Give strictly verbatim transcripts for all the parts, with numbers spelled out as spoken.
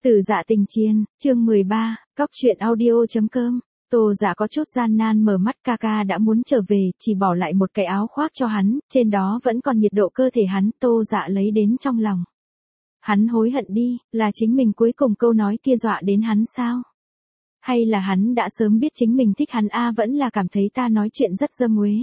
Từ Dạ Tình Chiên, chương mười ba, cóc truyện audio.com. Tô Dạ có chút gian nan mở mắt, ca ca đã muốn trở về, chỉ bỏ lại một cái áo khoác cho hắn, trên đó vẫn còn nhiệt độ cơ thể hắn, Tô Dạ lấy đến trong lòng. Hắn hối hận đi, là chính mình cuối cùng câu nói kia dọa đến hắn sao? Hay là hắn đã sớm biết chính mình thích hắn a, vẫn là cảm thấy ta nói chuyện rất dâm uế?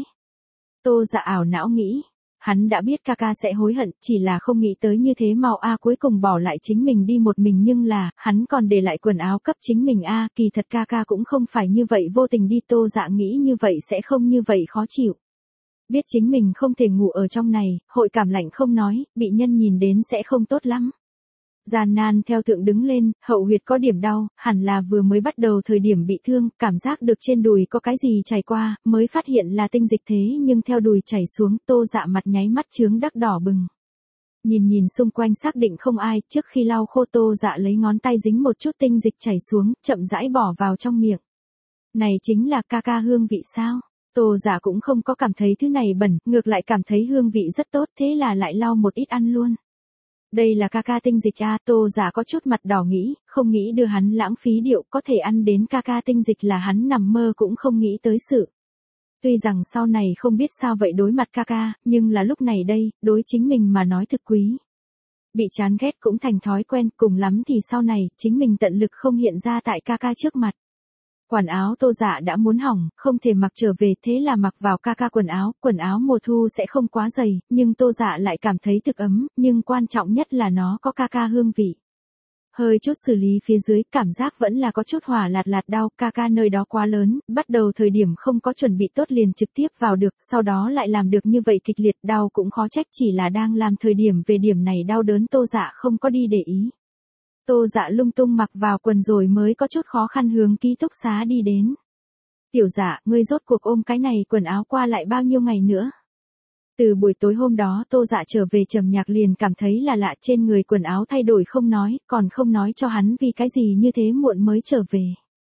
Tô Dạ ảo não nghĩ. Hắn đã biết ca ca sẽ hối hận, chỉ là không nghĩ tới như thế mau a, cuối cùng bỏ lại chính mình đi một mình, nhưng là, hắn còn để lại quần áo cấp chính mình a, kỳ thật ca ca cũng không phải như vậy vô tình đi. Tô Dạ nghĩ như vậy sẽ không như vậy khó chịu. Biết chính mình không thể ngủ ở trong này, hội cảm lạnh không nói, bị nhân nhìn đến sẽ không tốt lắm. Gian nan theo thượng đứng lên, hậu huyệt có điểm đau, hẳn là vừa mới bắt đầu thời điểm bị thương, cảm giác được trên đùi có cái gì chảy qua, mới phát hiện là tinh dịch, thế nhưng theo đùi chảy xuống, Tô Dạ mặt nháy mắt chướng đắc đỏ bừng. Nhìn nhìn xung quanh xác định không ai, trước khi lau khô Tô Dạ lấy ngón tay dính một chút tinh dịch chảy xuống, chậm rãi bỏ vào trong miệng. Này chính là ca ca hương vị sao? Tô Dạ cũng không có cảm thấy thứ này bẩn, ngược lại cảm thấy hương vị rất tốt, thế là lại lau một ít ăn luôn. Đây là ca ca tinh dịch a, Tô Dạ có chút mặt đỏ nghĩ, không nghĩ đưa hắn lãng phí điệu, có thể ăn đến ca ca tinh dịch là hắn nằm mơ cũng không nghĩ tới sự. Tuy rằng sau này không biết sao vậy đối mặt ca ca, nhưng là lúc này đây, đối chính mình mà nói thực quý. Bị chán ghét cũng thành thói quen, cùng lắm thì sau này, chính mình tận lực không hiện ra tại ca ca trước mặt. Quần áo Tô Dạ đã muốn hỏng, không thể mặc trở về, thế là mặc vào ca ca quần áo, quần áo mùa thu sẽ không quá dày, nhưng Tô Dạ lại cảm thấy thực ấm, nhưng quan trọng nhất là nó có ca ca hương vị. Hơi chút xử lý phía dưới, cảm giác vẫn là có chút hỏa lạt lạt đau, ca ca nơi đó quá lớn, bắt đầu thời điểm không có chuẩn bị tốt liền trực tiếp vào được, sau đó lại làm được như vậy kịch liệt, đau cũng khó trách, chỉ là đang làm thời điểm về điểm này đau đớn Tô Dạ không có đi để ý. Tô Dạ lung tung mặc vào quần rồi mới có chút khó khăn hướng ký túc xá đi đến. Tiểu Dạ, ngươi rốt cuộc ôm cái này quần áo qua lại bao nhiêu ngày nữa? Từ buổi tối hôm đó Tô Dạ trở về Trầm Nhạc liền cảm thấy là lạ, trên người quần áo thay đổi không nói, còn không nói cho hắn vì cái gì như thế muộn mới trở về.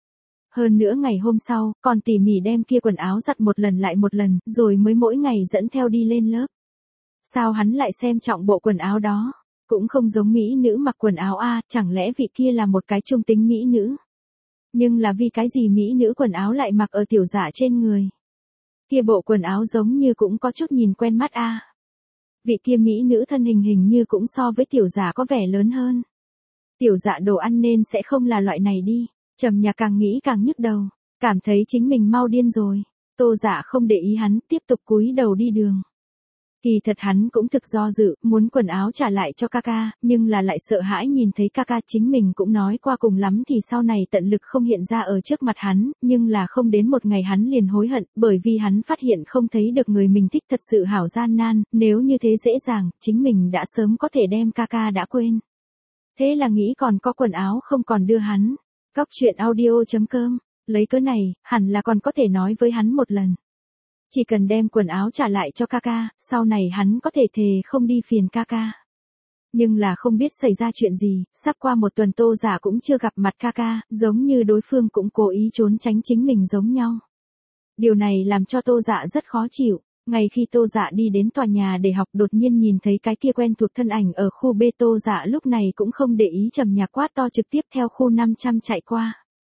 Hơn nữa ngày hôm sau, còn tỉ mỉ đem kia quần áo giặt một lần lại một lần, rồi mới mỗi ngày dẫn theo đi lên lớp. Sao hắn lại xem trọng bộ quần áo đó? Cũng không giống mỹ nữ mặc quần áo a, chẳng lẽ vị kia là một cái trung tính mỹ nữ? Nhưng là vì cái gì mỹ nữ quần áo lại mặc ở Tiểu Dạ trên người? Kia bộ quần áo giống như cũng có chút nhìn quen mắt a. Vị kia mỹ nữ thân hình hình như cũng so với Tiểu Dạ có vẻ lớn hơn. Tiểu Dạ đồ ăn nên sẽ không là loại này đi. Trầm Nhạc càng nghĩ càng nhức đầu, cảm thấy chính mình mau điên rồi. Tô Dạ không để ý hắn, tiếp tục cúi đầu đi đường. Kỳ thật hắn cũng thực do dự, muốn quần áo trả lại cho ca ca, nhưng là lại sợ hãi nhìn thấy ca ca, chính mình cũng nói qua cùng lắm thì sau này tận lực không hiện ra ở trước mặt hắn, nhưng là không đến một ngày hắn liền hối hận, bởi vì hắn phát hiện không thấy được người mình thích thật sự hảo gian nan, nếu như thế dễ dàng, chính mình đã sớm có thể đem ca ca đã quên. Thế là nghĩ còn có quần áo không còn đưa hắn. Cóc truyện audio.com, lấy cớ này, hẳn là còn có thể nói với hắn một lần. Chỉ cần đem quần áo trả lại cho ca ca, sau này hắn có thể thề không đi phiền ca ca. Nhưng là không biết xảy ra chuyện gì, sắp qua một tuần Tô Dạ cũng chưa gặp mặt ca ca, giống như đối phương cũng cố ý trốn tránh chính mình giống nhau. Điều này làm cho Tô Dạ rất khó chịu. Ngày khi Tô Dạ đi đến tòa nhà để học, đột nhiên nhìn thấy cái kia quen thuộc thân ảnh ở khu B, Tô Dạ lúc này cũng không để ý, Trầm Nhạc quát to trực tiếp theo khu năm trăm chạy qua.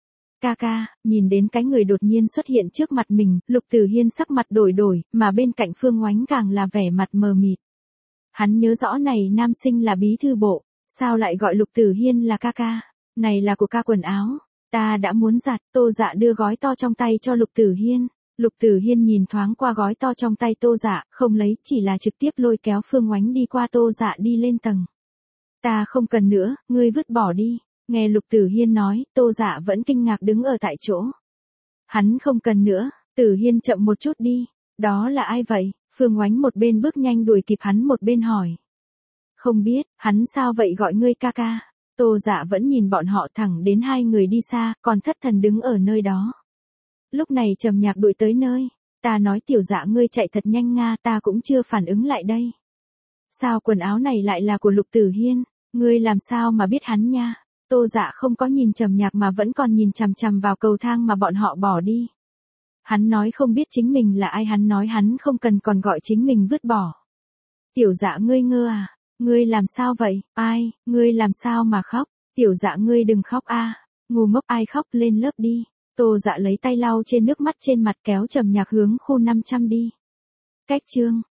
Ca ca, nhìn đến cái người đột nhiên xuất hiện trước mặt mình, Lục Tử Hiên sắc mặt đổi đổi, mà bên cạnh Phương Oánh càng là vẻ mặt mờ mịt. Hắn nhớ rõ này nam sinh là bí thư bộ, sao lại gọi Lục Tử Hiên là ca ca? Này là của ca quần áo, ta đã muốn giặt. Tô Dạ đưa gói to trong tay cho Lục Tử Hiên. Lục Tử Hiên nhìn thoáng qua gói to trong tay Tô Dạ, không lấy, chỉ là trực tiếp lôi kéo Phương Oánh đi qua Tô Dạ đi lên tầng. Ta không cần nữa, ngươi vứt bỏ đi. Nghe Lục Tử Hiên nói, Tô Dạ vẫn kinh ngạc đứng ở tại chỗ. Hắn không cần nữa. Tử Hiên chậm một chút đi. Đó là ai vậy? Phương Oánh một bên bước nhanh đuổi kịp hắn một bên hỏi. Không biết, hắn sao vậy gọi ngươi ca ca? Tô Dạ vẫn nhìn bọn họ thẳng đến hai người đi xa, còn thất thần đứng ở nơi đó. Lúc này Trầm Nhạc đuổi tới nơi. Ta nói Tiểu Dạ ngươi chạy thật nhanh nga, ta cũng chưa phản ứng lại đây. Sao quần áo này lại là của Lục Tử Hiên? Ngươi làm sao mà biết hắn nha? Tô Dạ không có nhìn Trầm Nhạc mà vẫn còn nhìn chằm chằm vào cầu thang mà bọn họ bỏ đi. Hắn nói không biết chính mình là ai, hắn nói hắn không cần còn gọi chính mình vứt bỏ. Tiểu Dạ ngươi ngơ à? Ngươi làm sao vậy? Ai? Ngươi làm sao mà khóc? Tiểu Dạ ngươi đừng khóc a, ngu ngốc ai khóc, lên lớp đi. Tô Dạ lấy tay lau trên nước mắt trên mặt kéo Trầm Nhạc hướng khu năm trăm đi. Cách chương